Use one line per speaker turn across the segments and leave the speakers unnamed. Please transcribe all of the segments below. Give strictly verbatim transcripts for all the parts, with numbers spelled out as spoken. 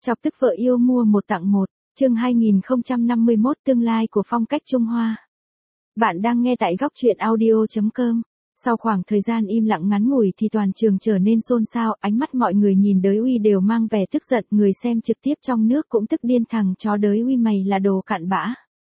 Chọc tức vợ yêu mua một tặng một, chương hai nghìn không trăm năm mươi mốt tương lai của phong cách Trung Hoa. Bạn đang nghe tại góc truyện audio chấm com. Sau khoảng thời gian im lặng ngắn ngủi thì toàn trường trở nên xôn xao, ánh mắt mọi người nhìn Đới Uy đều mang vẻ tức giận, người xem trực tiếp trong nước cũng tức điên, thằng chó Đới Uy mày là đồ cặn bã.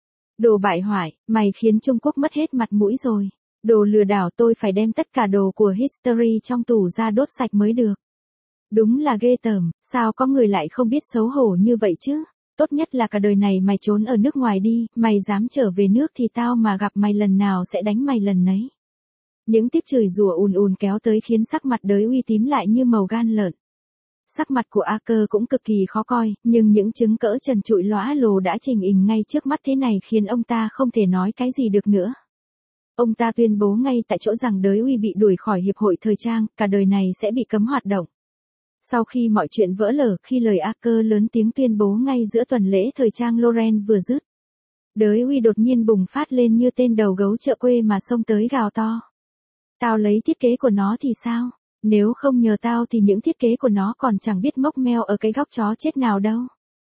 Đồ bại hoại, mày khiến Trung Quốc mất hết mặt mũi rồi. Đồ lừa đảo, tôi phải đem tất cả đồ của History trong tủ ra đốt sạch mới được. Đúng là ghê tởm, sao có người lại không biết xấu hổ như vậy chứ? Tốt nhất là cả đời này mày trốn ở nước ngoài đi, mày dám trở về nước thì tao mà gặp mày lần nào sẽ đánh mày lần nấy. Những tiếng chửi rủa ùn ùn kéo tới khiến sắc mặt Đới Uy tím lại như màu gan lợn. Sắc mặt của A Cơ cũng cực kỳ khó coi, nhưng những chứng cỡ trần trụi lóa lồ đã trình hình ngay trước mắt thế này khiến ông ta không thể nói cái gì được nữa. Ông ta tuyên bố ngay tại chỗ rằng Đới Uy bị đuổi khỏi Hiệp hội Thời trang, cả đời này sẽ bị cấm hoạt động. Sau khi mọi chuyện vỡ lở, khi lời A Cơ lớn tiếng tuyên bố ngay giữa tuần lễ thời trang Loren vừa dứt, Đới Uy đột nhiên bùng phát lên như tên đầu gấu chợ quê mà xông tới gào to. Tao lấy thiết kế của nó thì sao? Nếu không nhờ tao thì những thiết kế của nó còn chẳng biết mốc meo ở cái góc chó chết nào đâu.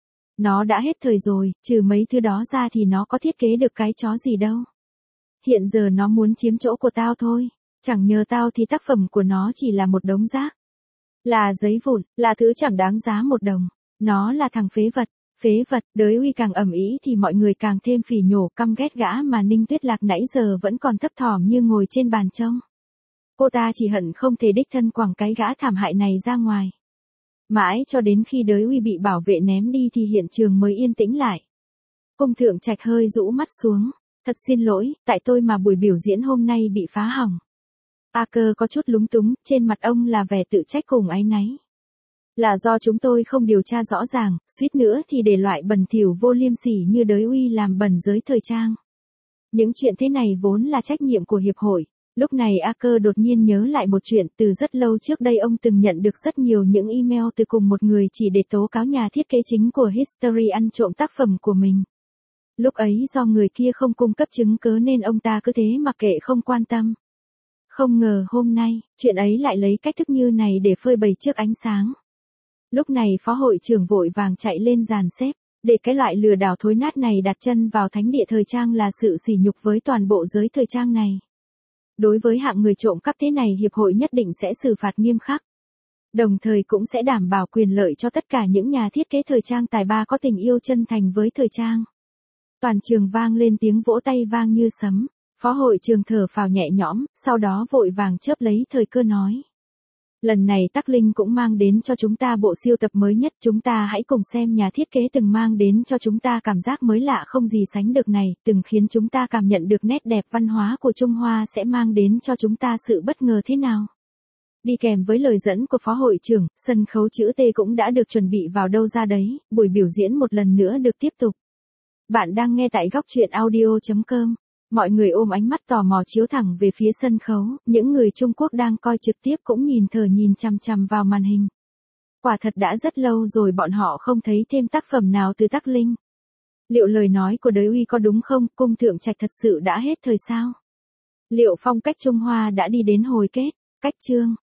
Nó đã hết thời rồi, trừ mấy thứ đó ra thì nó có thiết kế được cái chó gì đâu. Hiện giờ nó muốn chiếm chỗ của tao thôi, chẳng nhờ tao thì tác phẩm của nó chỉ là một đống rác. Là giấy vụn, là thứ chẳng đáng giá một đồng. Nó là thằng phế vật, phế vật. Đới Uy càng ầm ĩ thì mọi người càng thêm phỉ nhổ căm ghét gã mà Ninh Tuyết Lạc nãy giờ vẫn còn thấp thỏm như ngồi trên bàn trông. Cô ta chỉ hận không thể đích thân quẳng cái gã thảm hại này ra ngoài. Mãi cho đến khi Đới Uy bị bảo vệ ném đi thì hiện trường mới yên tĩnh lại. Cung Thượng Trạch hơi rũ mắt xuống. Thật xin lỗi, tại tôi mà buổi biểu diễn hôm nay bị phá hỏng. A Cơ có chút lúng túng, trên mặt ông là vẻ tự trách cùng áy náy. Là do chúng tôi không điều tra rõ ràng, suýt nữa thì để loại bẩn thỉu vô liêm sỉ như Đới Uy làm bẩn giới thời trang. Những chuyện thế này vốn là trách nhiệm của hiệp hội. Lúc này A Cơ đột nhiên nhớ lại một chuyện, từ rất lâu trước đây ông từng nhận được rất nhiều những email từ cùng một người chỉ để tố cáo nhà thiết kế chính của History ăn trộm tác phẩm của mình. Lúc ấy do người kia không cung cấp chứng cớ nên ông ta cứ thế mặc kệ không quan tâm. Không ngờ hôm nay, chuyện ấy lại lấy cách thức như này để phơi bày trước ánh sáng. Lúc này phó hội trưởng vội vàng chạy lên dàn xếp, để cái loại lừa đảo thối nát này đặt chân vào thánh địa thời trang là sự sỉ nhục với toàn bộ giới thời trang này. Đối với hạng người trộm cắp thế này, hiệp hội nhất định sẽ xử phạt nghiêm khắc. Đồng thời cũng sẽ đảm bảo quyền lợi cho tất cả những nhà thiết kế thời trang tài ba có tình yêu chân thành với thời trang. Toàn trường vang lên tiếng vỗ tay vang như sấm. Phó hội trưởng thở phào nhẹ nhõm, sau đó vội vàng chớp lấy thời cơ nói. Lần này Tắc Linh cũng mang đến cho chúng ta bộ siêu tập mới nhất, chúng ta hãy cùng xem nhà thiết kế từng mang đến cho chúng ta cảm giác mới lạ không gì sánh được này, từng khiến chúng ta cảm nhận được nét đẹp văn hóa của Trung Hoa sẽ mang đến cho chúng ta sự bất ngờ thế nào. Đi kèm với lời dẫn của phó hội trưởng, sân khấu chữ T cũng đã được chuẩn bị vào đâu ra đấy, buổi biểu diễn một lần nữa được tiếp tục. Bạn đang nghe tại góc truyện audio chấm com. Mọi người ôm ánh mắt tò mò chiếu thẳng về phía sân khấu, những người Trung Quốc đang coi trực tiếp cũng nhìn thờ nhìn chằm chằm vào màn hình. Quả thật đã rất lâu rồi bọn họ không thấy thêm tác phẩm nào từ Tắc Linh. Liệu lời nói của Đới Uy có đúng không, Cung Thượng Trạch thật sự đã hết thời sao? Liệu phong cách Trung Hoa đã đi đến hồi kết? Cách chương